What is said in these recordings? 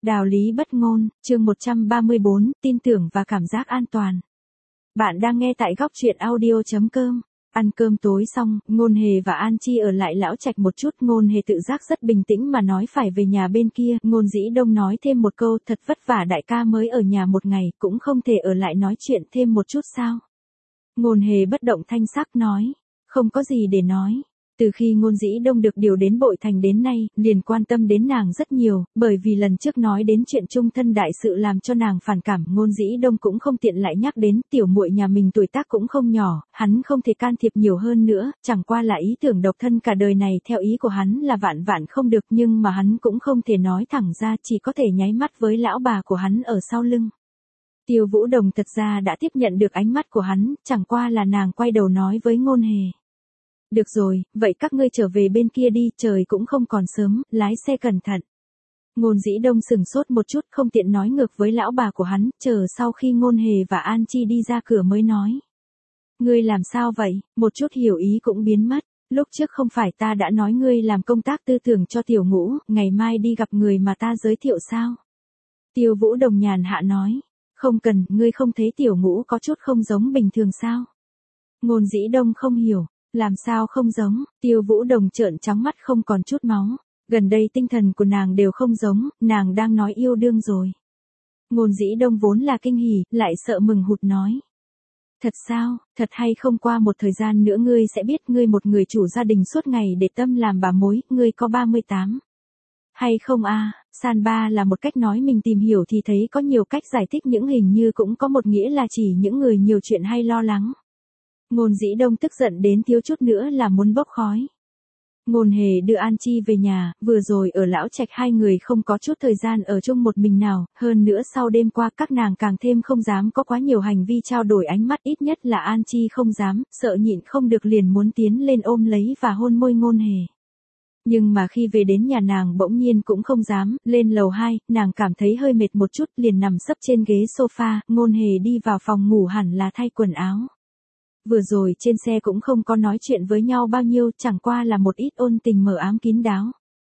Đạo lý bất ngôn, chương 134, tin tưởng và cảm giác an toàn. Bạn đang nghe tại góc truyện audio.com. Ăn cơm tối xong, Ngôn Hề và An Chi ở lại lão trạch một chút. Ngôn Hề tự giác rất bình tĩnh mà nói phải về nhà bên kia. Ngôn Dĩ Đông nói thêm một câu, thật vất vả đại ca mới ở nhà một ngày, cũng không thể ở lại nói chuyện thêm một chút sao. Ngôn Hề bất động thanh sắc nói, không có gì để nói. Từ khi Ngôn Dĩ Đông được điều đến Bội Thành đến nay, liền quan tâm đến nàng rất nhiều, bởi vì lần trước nói đến chuyện chung thân đại sự làm cho nàng phản cảm. Ngôn Dĩ Đông cũng không tiện lại nhắc đến, tiểu muội nhà mình tuổi tác cũng không nhỏ, hắn không thể can thiệp nhiều hơn nữa, chẳng qua là ý tưởng độc thân cả đời này theo ý của hắn là vạn vạn không được, nhưng mà hắn cũng không thể nói thẳng ra, chỉ có thể nháy mắt với lão bà của hắn ở sau lưng. Tiêu Vũ Đồng thật ra đã tiếp nhận được ánh mắt của hắn, chẳng qua là nàng quay đầu nói với Ngôn Hề. Được rồi, vậy các ngươi trở về bên kia đi, trời cũng không còn sớm, lái xe cẩn thận. Ngôn Dĩ Đông sừng sốt một chút, không tiện nói ngược với lão bà của hắn, chờ sau khi Ngôn Hề và An Chi đi ra cửa mới nói. Ngươi làm sao vậy, một chút hiểu ý cũng biến mất, lúc trước không phải ta đã nói ngươi làm công tác tư tưởng cho Tiểu Ngũ, ngày mai đi gặp người mà ta giới thiệu sao? Tiêu Vũ Đồng nhàn hạ nói, không cần, ngươi không thấy Tiểu Ngũ có chút không giống bình thường sao? Ngôn Dĩ Đông không hiểu. Làm sao không giống, Tiêu Vũ Đồng trợn trắng mắt không còn chút máu. Gần đây tinh thần của nàng đều không giống, nàng đang nói yêu đương rồi. Ngôn Dĩ Đông vốn là kinh hỉ, lại sợ mừng hụt nói. Thật sao, thật hay không, qua một thời gian nữa ngươi sẽ biết, ngươi một người chủ gia đình suốt ngày để tâm làm bà mối, ngươi có 38. Hay không a? San ba là một cách nói, mình tìm hiểu thì thấy có nhiều cách giải thích, những hình như cũng có một nghĩa là chỉ những người nhiều chuyện hay lo lắng. Ngôn Dĩ Đông tức giận đến thiếu chút nữa là muốn bốc khói. Ngôn Hề đưa An Chi về nhà, vừa rồi ở lão trạch hai người không có chút thời gian ở chung một mình nào, hơn nữa sau đêm qua các nàng càng thêm không dám có quá nhiều hành vi trao đổi ánh mắt, ít nhất là An Chi không dám, sợ nhịn không được liền muốn tiến lên ôm lấy và hôn môi Ngôn Hề. Nhưng mà khi về đến nhà nàng bỗng nhiên cũng không dám, lên lầu 2, nàng cảm thấy hơi mệt một chút liền nằm sấp trên ghế sofa, Ngôn Hề đi vào phòng ngủ hẳn là thay quần áo. Vừa rồi trên xe cũng không có nói chuyện với nhau bao nhiêu, chẳng qua là một ít ôn tình mờ ám kín đáo.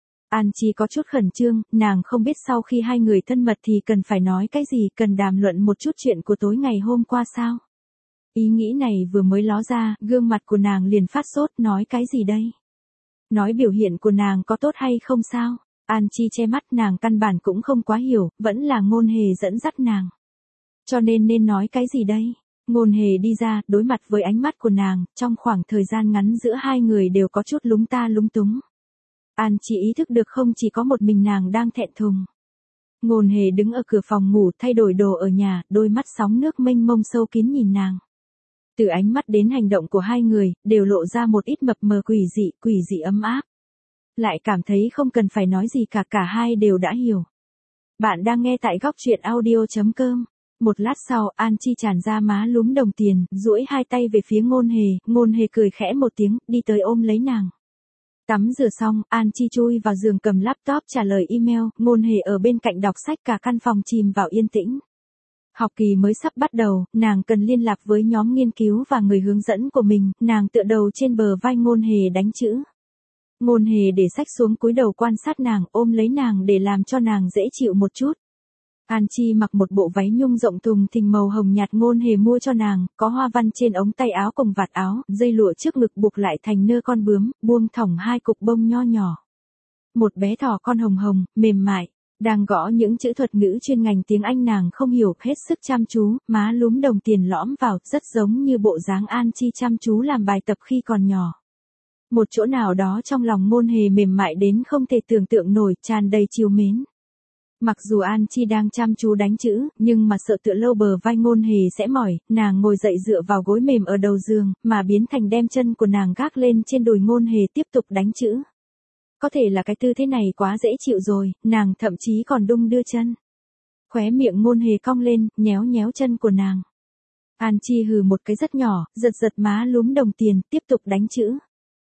An Chi có chút khẩn trương, nàng không biết sau khi hai người thân mật thì cần phải nói cái gì, cần đàm luận một chút chuyện của tối ngày hôm qua sao. Ý nghĩ này vừa mới ló ra, gương mặt của nàng liền phát sốt, nói cái gì đây? Nói biểu hiện của nàng có tốt hay không sao? An Chi che mắt, nàng căn bản cũng không quá hiểu, vẫn là Ngôn Hề dẫn dắt nàng. Cho nên nói cái gì đây? Ngôn Hề đi ra, đối mặt với ánh mắt của nàng, trong khoảng thời gian ngắn giữa hai người đều có chút lúng ta lúng túng. An Chi ý thức được không chỉ có một mình nàng đang thẹn thùng. Ngôn Hề đứng ở cửa phòng ngủ thay đổi đồ ở nhà, đôi mắt sóng nước mênh mông sâu kín nhìn nàng. Từ ánh mắt đến hành động của hai người, đều lộ ra một ít mập mờ quỷ dị ấm áp. Lại cảm thấy không cần phải nói gì cả hai đều đã hiểu. Bạn đang nghe tại góc truyện audio.com. Một lát sau, An Chi tràn ra má lúm đồng tiền, duỗi hai tay về phía Ngôn Hề cười khẽ một tiếng, đi tới ôm lấy nàng. Tắm rửa xong, An Chi chui vào giường cầm laptop trả lời email, Ngôn Hề ở bên cạnh đọc sách, cả căn phòng chìm vào yên tĩnh. Học kỳ mới sắp bắt đầu, nàng cần liên lạc với nhóm nghiên cứu và người hướng dẫn của mình, nàng tựa đầu trên bờ vai Ngôn Hề đánh chữ. Ngôn Hề để sách xuống cúi đầu quan sát nàng, ôm lấy nàng để làm cho nàng dễ chịu một chút. An Chi mặc một bộ váy nhung rộng thùng thình màu hồng nhạt, Ngôn Hề mua cho nàng, có hoa văn trên ống tay áo cùng vạt áo, dây lụa trước ngực buộc lại thành nơ con bướm, buông thõng hai cục bông nho nhỏ. Một bé thỏ con hồng hồng, mềm mại, đang gõ những chữ thuật ngữ chuyên ngành tiếng Anh, nàng không hiểu, hết sức chăm chú, má lúm đồng tiền lõm vào, rất giống như bộ dáng An Chi chăm chú làm bài tập khi còn nhỏ. Một chỗ nào đó trong lòng Ngôn Hề mềm mại đến không thể tưởng tượng nổi, tràn đầy trìu mến. Mặc dù An Chi đang chăm chú đánh chữ, nhưng mà sợ tựa lâu bờ vai Ngôn Hề sẽ mỏi, nàng ngồi dậy dựa vào gối mềm ở đầu giường, mà biến thành đem chân của nàng gác lên trên đùi Ngôn Hề tiếp tục đánh chữ. Có thể là cái tư thế này quá dễ chịu rồi, nàng thậm chí còn đung đưa chân. Khóe miệng Ngôn Hề cong lên, nhéo nhéo chân của nàng. An Chi hừ một cái rất nhỏ, giật má lúm đồng tiền, tiếp tục đánh chữ.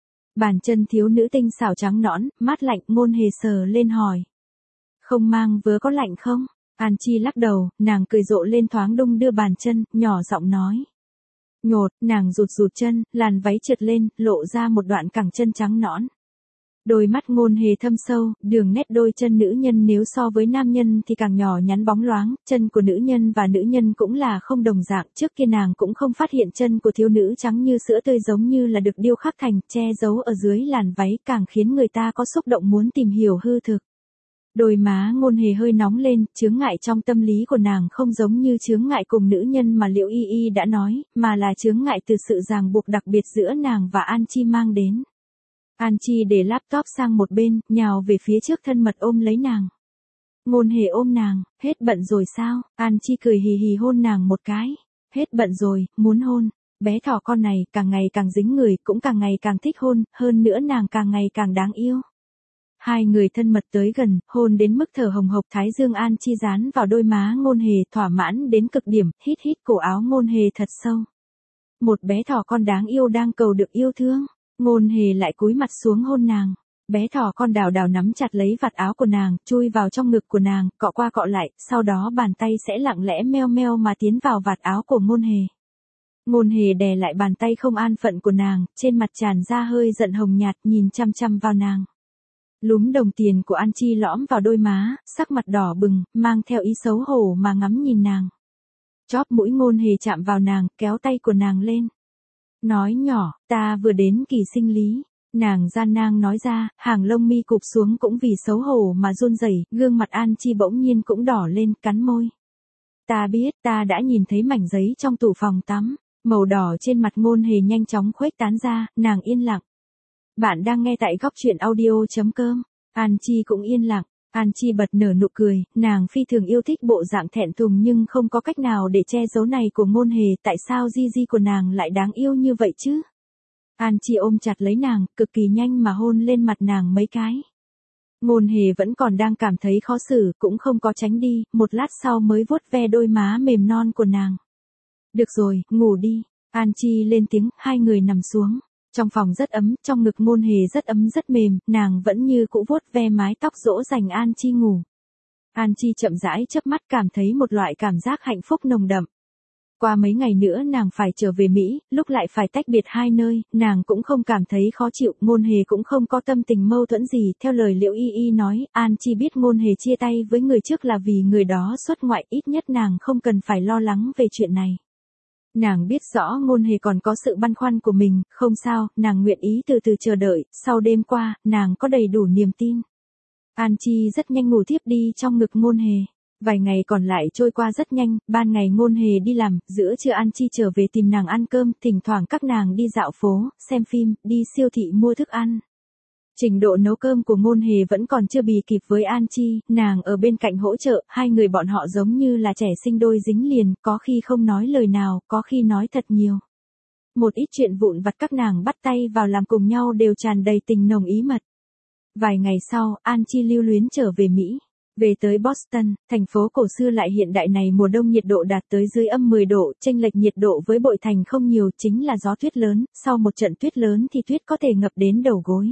Bàn chân thiếu nữ tinh xảo trắng nõn, mát lạnh, Ngôn Hề sờ lên hỏi. Không mang vớ có lạnh không? An Chi lắc đầu, nàng cười rộ lên thoáng đung đưa bàn chân, nhỏ giọng nói. Nhột, nàng rụt chân, làn váy trượt lên, lộ ra một đoạn cẳng chân trắng nõn. Đôi mắt Ngôn Hề thâm sâu, đường nét đôi chân nữ nhân nếu so với nam nhân thì càng nhỏ nhắn bóng loáng, chân của nữ nhân và nữ nhân cũng là không đồng dạng, trước kia nàng cũng không phát hiện chân của thiếu nữ trắng như sữa tươi giống như là được điêu khắc thành, che giấu ở dưới làn váy càng khiến người ta có xúc động muốn tìm hiểu hư thực. Đôi má Ngôn Hề hơi nóng lên, chướng ngại trong tâm lý của nàng không giống như chướng ngại cùng nữ nhân mà Liễu Y Y đã nói, mà là chướng ngại từ sự ràng buộc đặc biệt giữa nàng và An Chi mang đến. An Chi để laptop sang một bên, nhào về phía trước thân mật ôm lấy nàng. Ngôn Hề ôm nàng, hết bận rồi sao? An Chi cười hì hì hôn nàng một cái. Hết bận rồi, muốn hôn. Bé thỏ con này càng ngày càng dính người, cũng càng ngày càng thích hôn, hơn nữa nàng càng ngày càng đáng yêu. Hai người thân mật tới gần, hôn đến mức thở hồng hộc, thái dương An Chi dán vào đôi má Ngôn Hề, thỏa mãn đến cực điểm, hít hít cổ áo Ngôn Hề thật sâu. Một bé thỏ con đáng yêu đang cầu được yêu thương. Ngôn Hề lại cúi mặt xuống hôn nàng. Bé thỏ con đào đào nắm chặt lấy vạt áo của nàng, chui vào trong ngực của nàng, cọ qua cọ lại, sau đó bàn tay sẽ lặng lẽ meo meo mà tiến vào vạt áo của Ngôn Hề. Ngôn Hề đè lại bàn tay không an phận của nàng, trên mặt tràn ra hơi giận hồng nhạt, nhìn chăm chăm vào nàng. Lúm đồng tiền của An Chi lõm vào đôi má, sắc mặt đỏ bừng, mang theo ý xấu hổ mà ngắm nhìn nàng. Chóp mũi Ngôn Hề chạm vào nàng, kéo tay của nàng lên. Nói nhỏ, ta vừa đến kỳ sinh lý. Nàng gian nan nói ra, hàng lông mi cụp xuống cũng vì xấu hổ mà run rẩy, gương mặt An Chi bỗng nhiên cũng đỏ lên, cắn môi. Ta biết, ta đã nhìn thấy mảnh giấy trong tủ phòng tắm. Màu đỏ trên mặt Ngôn Hề nhanh chóng khuếch tán ra, nàng yên lặng. Bạn đang nghe tại góc truyện audio.com. An Chi cũng yên lặng. An Chi bật nở nụ cười, nàng phi thường yêu thích bộ dạng thẹn thùng nhưng không có cách nào để che giấu này của Ngôn Hề, tại sao Gigi của nàng lại đáng yêu như vậy chứ? An Chi ôm chặt lấy nàng, cực kỳ nhanh mà hôn lên mặt nàng mấy cái. Ngôn Hề vẫn còn đang cảm thấy khó xử, cũng không có tránh đi, một lát sau mới vuốt ve đôi má mềm non của nàng. Được rồi, ngủ đi. An Chi lên tiếng, hai người nằm xuống. Trong phòng rất ấm, trong ngực Ngôn Hề rất ấm rất mềm, nàng vẫn như cũ vuốt ve mái tóc dỗ dành An Chi ngủ. An Chi chậm rãi chớp mắt, cảm thấy một loại cảm giác hạnh phúc nồng đậm. Qua mấy ngày nữa nàng phải trở về Mỹ, lúc lại phải tách biệt hai nơi, nàng cũng không cảm thấy khó chịu, Ngôn Hề cũng không có tâm tình mâu thuẫn gì, theo lời Liễu Y Y nói, An Chi biết Ngôn Hề chia tay với người trước là vì người đó xuất ngoại, ít nhất nàng không cần phải lo lắng về chuyện này. Nàng biết rõ Ngôn Hề còn có sự băn khoăn của mình, không sao, nàng nguyện ý từ từ chờ đợi, sau đêm qua, nàng có đầy đủ niềm tin. An Chi rất nhanh ngủ thiếp đi trong ngực Ngôn Hề. Vài ngày còn lại trôi qua rất nhanh, ban ngày Ngôn Hề đi làm, giữa trưa An Chi trở về tìm nàng ăn cơm, thỉnh thoảng các nàng đi dạo phố, xem phim, đi siêu thị mua thức ăn. Trình độ nấu cơm của Ngôn Hề vẫn còn chưa bì kịp với An Chi, nàng ở bên cạnh hỗ trợ, hai người bọn họ giống như là trẻ sinh đôi dính liền, có khi không nói lời nào, có khi nói thật nhiều. Một ít chuyện vụn vặt các nàng bắt tay vào làm cùng nhau đều tràn đầy tình nồng ý mật. Vài ngày sau, An Chi lưu luyến trở về Mỹ. Về tới Boston, thành phố cổ xưa lại hiện đại này, mùa đông nhiệt độ đạt tới dưới âm 10 độ, chênh lệch nhiệt độ với Bội Thành không nhiều, chính là gió tuyết lớn, sau một trận tuyết lớn thì tuyết có thể ngập đến đầu gối.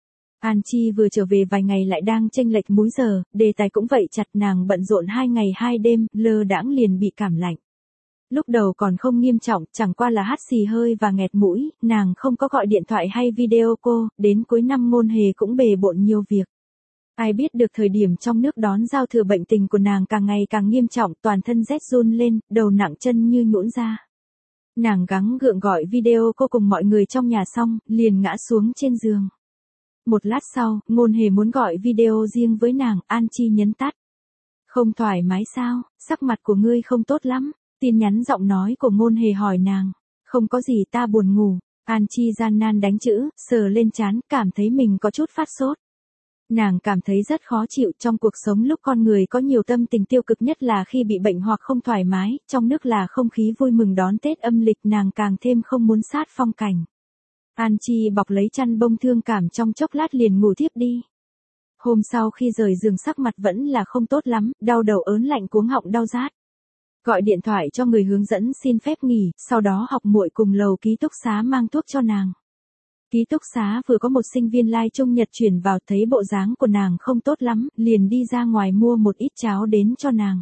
An Chi vừa trở về vài ngày lại đang chênh lệch múi giờ, đề tài cũng vậy chặt, nàng bận rộn 2 ngày 2 đêm, lơ đãng liền bị cảm lạnh. Lúc đầu còn không nghiêm trọng, chẳng qua là hắt xì hơi và nghẹt mũi, nàng không có gọi điện thoại hay video call, đến cuối năm Ngôn Hề cũng bề bộn nhiều việc. Ai biết được thời điểm trong nước đón giao thừa, bệnh tình của nàng càng ngày càng nghiêm trọng, toàn thân rét run lên, đầu nặng chân như nhũn ra. Nàng gắng gượng gọi video cô cùng mọi người trong nhà xong, liền ngã xuống trên giường. Một lát sau, Ngôn Hề muốn gọi video riêng với nàng, An Chi nhấn tắt. Không thoải mái sao, sắc mặt của ngươi không tốt lắm, tin nhắn giọng nói của Ngôn Hề hỏi nàng. Không có gì, ta buồn ngủ. An Chi gian nan đánh chữ, sờ lên trán, cảm thấy mình có chút phát sốt. Nàng cảm thấy rất khó chịu, trong cuộc sống lúc con người có nhiều tâm tình tiêu cực nhất là khi bị bệnh hoặc không thoải mái, trong nước là không khí vui mừng đón Tết âm lịch, nàng càng thêm không muốn sát phong cảnh. An Chi bọc lấy chăn bông thương cảm, trong chốc lát liền ngủ thiếp đi. Hôm sau khi rời giường sắc mặt vẫn là không tốt lắm, đau đầu ớn lạnh cuống họng đau rát. Gọi điện thoại cho người hướng dẫn xin phép nghỉ, sau đó học muội cùng lầu ký túc xá mang thuốc cho nàng. Ký túc xá vừa có một sinh viên lai Trung Nhật chuyển vào, thấy bộ dáng của nàng không tốt lắm, liền đi ra ngoài mua một ít cháo đến cho nàng.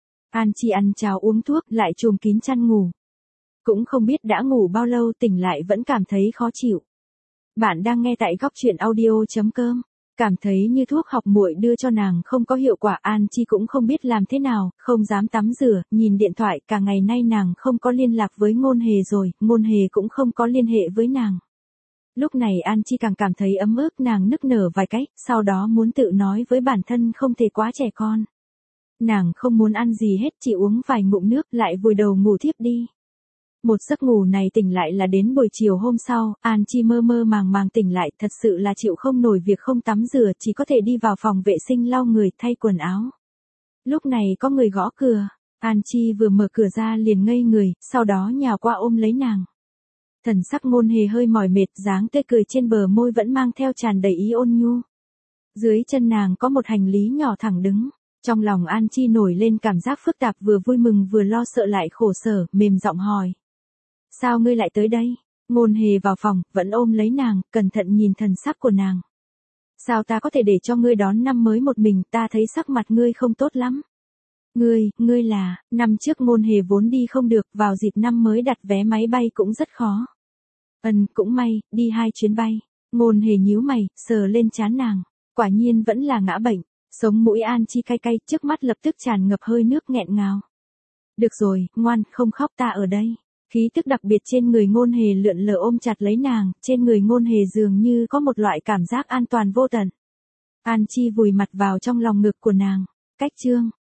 An Chi ăn cháo uống thuốc, lại chùm kín chăn ngủ. Cũng không biết đã ngủ bao lâu, tỉnh lại vẫn cảm thấy khó chịu. Bạn đang nghe tại góc chuyện audio.com. Cảm thấy như thuốc học muội đưa cho nàng không có hiệu quả, An Chi cũng không biết làm thế nào, không dám tắm rửa, nhìn điện thoại, cả ngày nay nàng không có liên lạc với Ngôn Hề rồi, Ngôn Hề cũng không có liên hệ với nàng. Lúc này An Chi càng cảm thấy ấm ức, nàng nức nở vài cái, sau đó muốn tự nói với bản thân không thể quá trẻ con. Nàng không muốn ăn gì hết, chỉ uống vài ngụm nước lại vùi đầu ngủ thiếp đi. Một giấc ngủ này tỉnh lại là đến buổi chiều hôm sau, An Chi mơ mơ màng màng tỉnh lại, thật sự là chịu không nổi việc không tắm rửa, chỉ có thể đi vào phòng vệ sinh lau người, thay quần áo. Lúc này có người gõ cửa, An Chi vừa mở cửa ra liền ngây người, sau đó nhào qua ôm lấy nàng. Thần sắc Ngôn Hề hơi mỏi mệt, dáng tươi cười trên bờ môi vẫn mang theo tràn đầy ý ôn nhu. Dưới chân nàng có một hành lý nhỏ thẳng đứng. Trong lòng An Chi nổi lên cảm giác phức tạp, vừa vui mừng vừa lo sợ lại khổ sở, mềm giọng hỏi. Sao ngươi lại tới đây? Ngôn Hề vào phòng, vẫn ôm lấy nàng, cẩn thận nhìn thần sắc của nàng. Sao ta có thể để cho ngươi đón năm mới một mình, ta thấy sắc mặt ngươi không tốt lắm. Ngươi là, năm trước Ngôn Hề vốn đi không được, vào dịp năm mới đặt vé máy bay cũng rất khó. Cũng may, đi 2 chuyến bay. Ngôn Hề nhíu mày, sờ lên trán nàng. Quả nhiên vẫn là ngã bệnh. Sống mũi An Chi cay cay, trước mắt lập tức tràn ngập hơi nước nghẹn ngào. Được rồi, ngoan, không khóc, ta ở đây. Khí tức đặc biệt trên người Ngôn Hề lượn lờ ôm chặt lấy nàng, trên người Ngôn Hề dường như có một loại cảm giác an toàn vô tận. An Chi vùi mặt vào trong lòng ngực của nàng. Cách chương